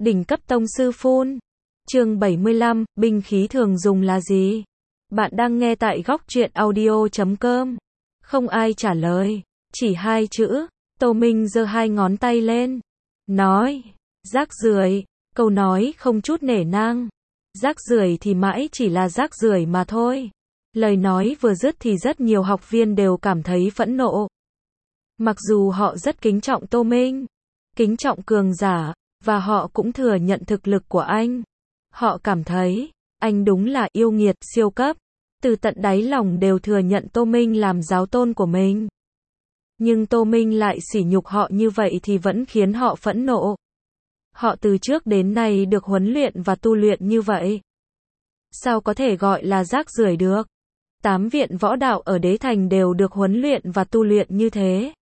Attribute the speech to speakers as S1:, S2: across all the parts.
S1: Đỉnh cấp tông sư phun. Chương 75, binh khí thường dùng là gì? Bạn đang nghe tại góc truyện audio.com. Không ai trả lời, chỉ hai chữ. Tô Minh giơ hai ngón tay lên, nói, rác rưởi. Câu nói không chút nể nang. Rác rưởi thì mãi chỉ là rác rưởi mà thôi. Lời nói vừa dứt thì rất nhiều học viên đều cảm thấy phẫn nộ. Mặc dù họ rất kính trọng Tô Minh, kính trọng cường giả, và họ cũng thừa nhận thực lực của anh. Họ cảm thấy, anh đúng là yêu nghiệt siêu cấp. Từ tận đáy lòng đều thừa nhận Tô Minh làm giáo tôn của mình. Nhưng Tô Minh lại sỉ nhục họ như vậy thì vẫn khiến họ phẫn nộ. Họ từ trước đến nay được huấn luyện và tu luyện như vậy. Sao có thể gọi là rác rưởi được? 8 viện võ đạo ở Đế Thành đều được huấn luyện và tu luyện như thế.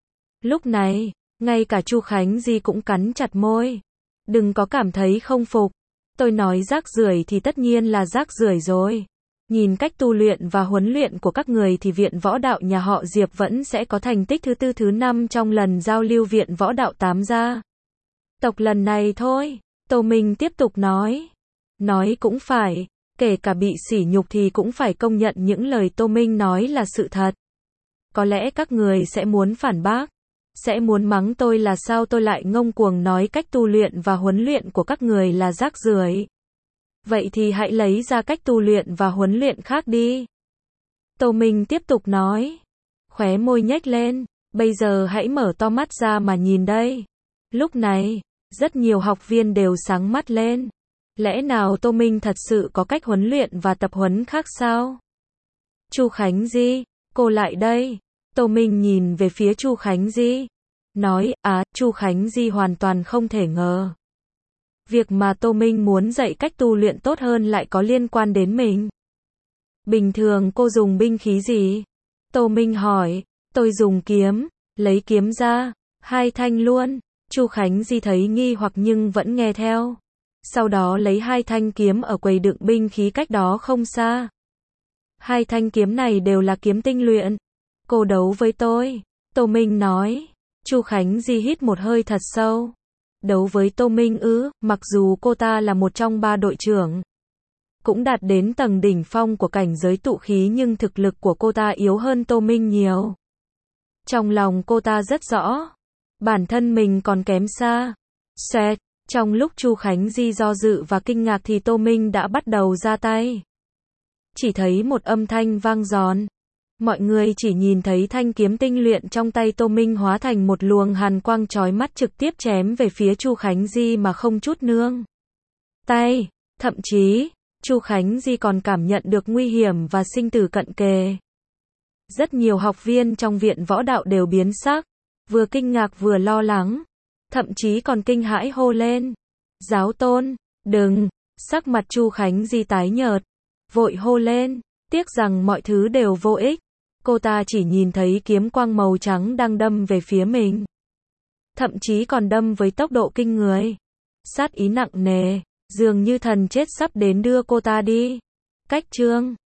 S1: Lúc này, ngay cả Chu Khánh Di cũng cắn chặt môi. Đừng có cảm thấy không phục. Tôi nói rác rưởi thì tất nhiên là rác rưởi rồi. Nhìn cách tu luyện và huấn luyện của các người thì viện võ đạo nhà họ Diệp vẫn sẽ có thành tích thứ 4 thứ 5 trong lần giao lưu viện võ đạo 8 gia tộc lần này thôi. Tô Minh tiếp tục nói. Nói cũng phải, kể cả bị sỉ nhục thì cũng phải công nhận những lời Tô Minh nói là sự thật. Có lẽ các người sẽ muốn phản bác, sẽ muốn mắng tôi là sao tôi lại ngông cuồng nói cách tu luyện và huấn luyện của các người là rác rưởi. Vậy thì hãy lấy ra cách tu luyện và huấn luyện khác đi. Tô Minh tiếp tục nói. Khóe môi nhếch lên. Bây giờ hãy mở to mắt ra mà nhìn đây. Lúc này, rất nhiều học viên đều sáng mắt lên. Lẽ nào Tô Minh thật sự có cách huấn luyện và tập huấn khác sao? Chu Khánh Di, cô lại đây. Tô Minh nhìn về phía Chu Khánh Di. Nói, Chu Khánh Di hoàn toàn không thể ngờ. Việc mà Tô Minh muốn dạy cách tu luyện tốt hơn lại có liên quan đến mình. Bình thường cô dùng binh khí gì? Tô Minh hỏi. Tôi dùng kiếm. Lấy kiếm ra. 2 thanh luôn. Chu Khánh Di thấy nghi hoặc nhưng vẫn nghe theo. Sau đó lấy 2 thanh kiếm ở quầy đựng binh khí cách đó không xa. 2 thanh kiếm này đều là kiếm tinh luyện. Cô đấu với tôi. Tô Minh nói. Chu Khánh Di hít một hơi thật sâu. Đấu với Tô Minh ư? Mặc dù cô ta là một trong 3 đội trưởng, cũng đạt đến tầng đỉnh phong của cảnh giới tụ khí, nhưng thực lực của cô ta yếu hơn Tô Minh nhiều. Trong lòng cô ta rất rõ, bản thân mình còn kém xa. Xoẹt, trong lúc Chu Khánh Di do dự và kinh ngạc thì Tô Minh đã bắt đầu ra tay. Chỉ thấy một âm thanh vang giòn. Mọi người chỉ nhìn thấy thanh kiếm tinh luyện trong tay Tô Minh hóa thành một luồng hàn quang chói mắt trực tiếp chém về phía Chu Khánh Di mà không chút nương tay. Thậm chí, Chu Khánh Di còn cảm nhận được nguy hiểm và sinh tử cận kề. Rất nhiều học viên trong viện võ đạo đều biến sắc, vừa kinh ngạc vừa lo lắng, thậm chí còn kinh hãi hô lên. Giáo tôn, đừng! Sắc mặt Chu Khánh Di tái nhợt, vội hô lên, tiếc rằng mọi thứ đều vô ích. Cô ta chỉ nhìn thấy kiếm quang màu trắng đang đâm về phía mình. Thậm chí còn đâm với tốc độ kinh người. Sát ý nặng nề, dường như thần chết sắp đến đưa cô ta đi. Cách chương